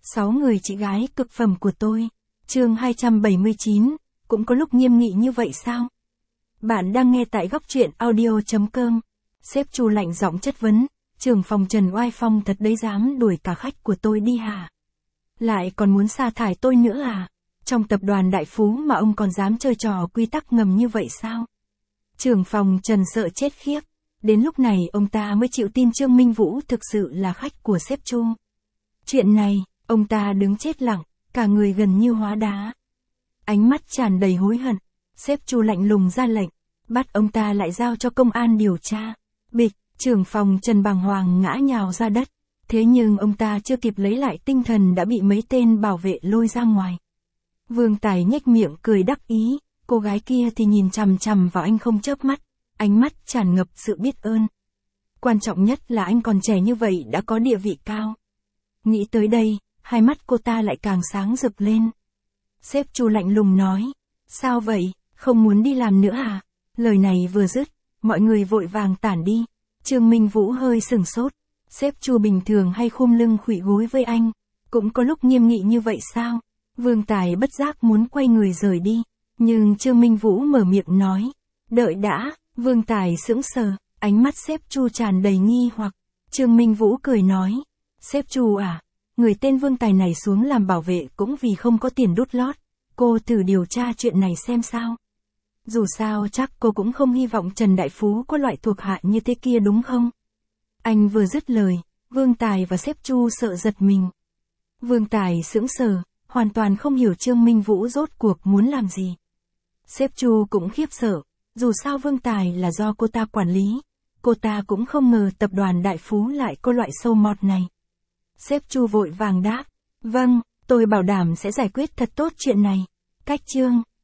6 người chị gái cực phẩm của tôi. Chương 279, cũng có lúc nghiêm nghị như vậy sao? Bạn đang nghe tại góc truyện audio.com. Sếp Chu lạnh giọng chất vấn, trưởng phòng Trần oai phong thật đấy, dám đuổi cả khách của tôi đi hả? Lại còn muốn sa thải tôi nữa à? Trong tập đoàn Đại Phú mà ông còn dám chơi trò quy tắc ngầm như vậy sao? Trưởng phòng Trần sợ chết khiếp. Đến lúc này ông ta mới chịu tin Trương Minh Vũ thực sự là khách của sếp Chu. Chuyện này, ông ta đứng chết lặng, cả người gần như hóa đá. Ánh mắt tràn đầy hối hận, sếp Chu lạnh lùng ra lệnh, bắt ông ta lại giao cho công an điều tra. Bịch, trưởng phòng Trần bàng hoàng ngã nhào ra đất. Thế nhưng ông ta chưa kịp lấy lại tinh thần đã bị mấy tên bảo vệ lôi ra ngoài. Vương Tài nhếch miệng cười đắc ý, cô gái kia thì nhìn chằm chằm vào anh không chớp mắt, ánh mắt tràn ngập sự biết ơn. Quan trọng nhất là anh còn trẻ như vậy đã có địa vị cao. Nghĩ tới đây, hai mắt cô ta lại càng sáng rực lên. Sếp Chu lạnh lùng nói, sao vậy, không muốn đi làm nữa à? Lời này vừa dứt, mọi người vội vàng tản đi. Trương Minh Vũ hơi sửng sốt, sếp Chu bình thường hay khum lưng khuỵu gối với anh, cũng có lúc nghiêm nghị như vậy sao? Vương Tài bất giác muốn quay người rời đi, nhưng Trương Minh Vũ mở miệng nói, đợi đã. Vương Tài sững sờ, ánh mắt sếp Chu tràn đầy nghi hoặc. Trương Minh Vũ cười nói, sếp Chu à, người tên Vương Tài này xuống làm bảo vệ cũng vì không có tiền đút lót, cô thử điều tra chuyện này xem sao. Dù sao chắc cô cũng không hy vọng Trần Đại Phú có loại thuộc hạ như thế kia đúng không? Anh vừa dứt lời, Vương Tài và sếp Chu sợ giật mình. Vương Tài sững sờ, hoàn toàn không hiểu Trương Minh Vũ rốt cuộc muốn làm gì. Sếp Chu cũng khiếp sợ, dù sao Vương Tài là do cô ta quản lý, cô ta cũng không ngờ tập đoàn Đại Phú lại có loại sâu mọt này. Sếp Chu vội vàng đáp, vâng, tôi bảo đảm sẽ giải quyết thật tốt chuyện này. Cách chương